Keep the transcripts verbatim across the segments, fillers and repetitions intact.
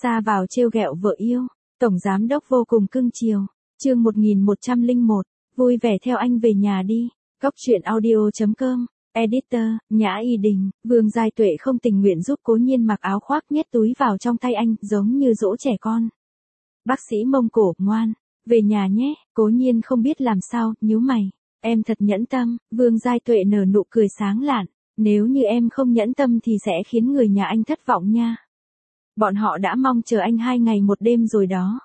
Sa vào trêu ghẹo vợ yêu, tổng giám đốc vô cùng cưng chiều. Chương một nghìn một trăm lẻ một, vui vẻ theo anh về nhà đi. Góc truyện audio chấm com. Editor, Nhã Y Đình. Vương Giai Tuệ không tình nguyện giúp Cố Nhiên mặc áo khoác nhét túi vào trong tay anh, giống như dỗ trẻ con. Bác sĩ Mông Cổ, ngoan, về nhà nhé. Cố Nhiên không biết làm sao, nhíu mày. Em thật nhẫn tâm. Vương Giai Tuệ nở nụ cười sáng lạn. Nếu như em không nhẫn tâm thì sẽ khiến người nhà anh thất vọng nha. Bọn họ đã mong chờ anh hai ngày một đêm rồi đó.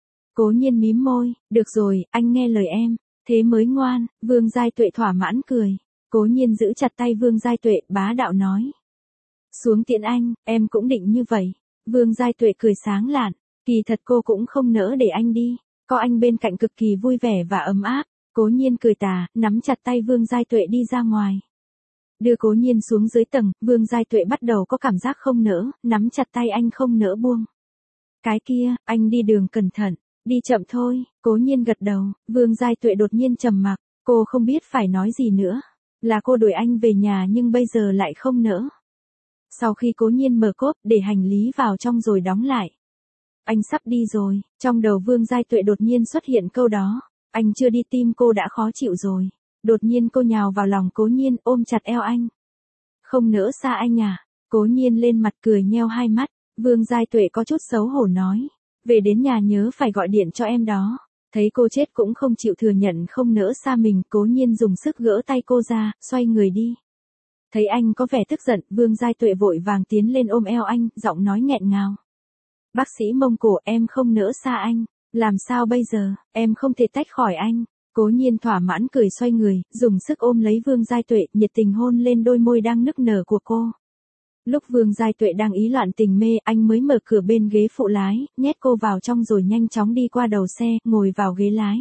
Cố Nhiên mím môi, được rồi, anh nghe lời em, thế mới ngoan. Vương Giai Tuệ thỏa mãn cười. Cố Nhiên giữ chặt tay Vương Giai Tuệ, bá đạo nói. Xuống tiễn anh, em cũng định như vậy. Vương Giai Tuệ cười sáng lạn, kỳ thật cô cũng không nỡ để anh đi, có anh bên cạnh cực kỳ vui vẻ và ấm áp. Cố Nhiên cười tà, nắm chặt tay Vương Giai Tuệ đi ra ngoài. Đưa Cố Nhiên xuống dưới tầng, Vương Giai Tuệ bắt đầu có cảm giác không nỡ, nắm chặt tay anh không nỡ buông. Cái kia, anh đi đường cẩn thận, đi chậm thôi. Cố Nhiên gật đầu. Vương Giai Tuệ đột nhiên trầm mặc, cô không biết phải nói gì nữa. Là cô đuổi anh về nhà nhưng bây giờ lại không nỡ. Sau khi Cố Nhiên mở cốp để hành lý vào trong rồi đóng lại. Anh sắp đi rồi, trong đầu Vương Giai Tuệ đột nhiên xuất hiện câu đó. Anh chưa đi tim cô đã khó chịu rồi. Đột nhiên cô nhào vào lòng Cố Nhiên, ôm chặt eo anh. Không nỡ xa anh à? Cố Nhiên lên mặt cười nheo hai mắt. Vương Giai Tuệ có chút xấu hổ nói. Về đến nhà nhớ phải gọi điện cho em đó. Thấy cô chết cũng không chịu thừa nhận không nỡ xa mình, Cố Nhiên dùng sức gỡ tay cô ra, xoay người đi. Thấy anh có vẻ tức giận, Vương Giai Tuệ vội vàng tiến lên ôm eo anh, giọng nói nghẹn ngào. Bác sĩ Mông Cổ, em không nỡ xa anh. Làm sao bây giờ, em không thể tách khỏi anh. Cố Nhiên thỏa mãn cười xoay người, dùng sức ôm lấy Vương Giai Tuệ, nhiệt tình hôn lên đôi môi đang nức nở của cô. Lúc Vương Giai Tuệ đang ý loạn tình mê, anh mới mở cửa bên ghế phụ lái, nhét cô vào trong rồi nhanh chóng đi qua đầu xe, ngồi vào ghế lái.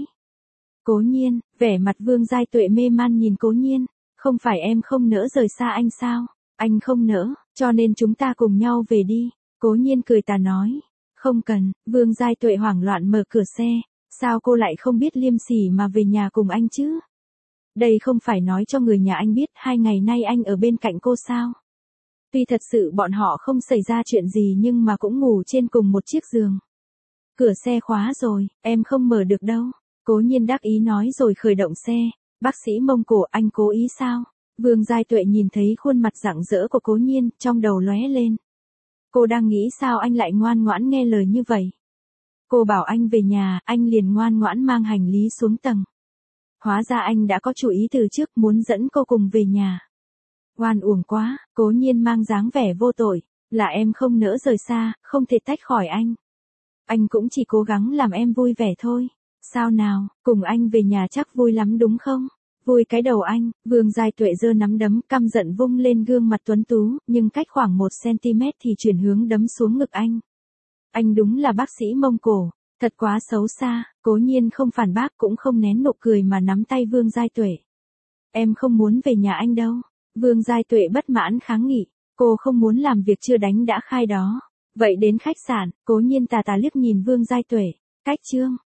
Cố Nhiên, vẻ mặt Vương Giai Tuệ mê man nhìn Cố Nhiên, không phải em không nỡ rời xa anh sao? Anh không nỡ, cho nên chúng ta cùng nhau về đi. Cố Nhiên cười tà nói. Không cần. Vương Giai Tuệ hoảng loạn mở cửa xe. Sao cô lại không biết liêm sỉ mà về nhà cùng anh chứ? Đây không phải nói cho người nhà anh biết hai ngày nay anh ở bên cạnh cô sao? Tuy thật sự bọn họ không xảy ra chuyện gì nhưng mà cũng ngủ trên cùng một chiếc giường. Cửa xe khóa rồi, em không mở được đâu. Cố Nhiên đắc ý nói rồi khởi động xe. Bác sĩ Mông Cổ, anh cố ý sao? Vương Giai Tuệ nhìn thấy khuôn mặt rạng rỡ của Cố Nhiên, trong đầu lóe lên. Cô đang nghĩ sao anh lại ngoan ngoãn nghe lời như vậy? Cô bảo anh về nhà, anh liền ngoan ngoãn mang hành lý xuống tầng. Hóa ra anh đã có chủ ý từ trước muốn dẫn cô cùng về nhà. Oan uổng quá. Cố Nhiên mang dáng vẻ vô tội. Là em không nỡ rời xa, không thể tách khỏi anh. Anh cũng chỉ cố gắng làm em vui vẻ thôi. Sao nào, cùng anh về nhà chắc vui lắm đúng không? Vui cái đầu anh. Vương Giai Tuệ giơ nắm đấm căm giận vung lên gương mặt tuấn tú, nhưng cách khoảng một xăng-ti-mét thì chuyển hướng đấm xuống ngực anh. Anh đúng là bác sĩ Mông Cổ, thật quá xấu xa. Cố Nhiên không phản bác cũng không nén nụ cười mà nắm tay Vương Giai Tuệ. Em không muốn về nhà anh đâu. Vương Giai Tuệ bất mãn kháng nghị, cô không muốn làm việc chưa đánh đã khai đó. Vậy đến khách sạn. Cố Nhiên tà tà liếc nhìn Vương Giai Tuệ. Cách chương.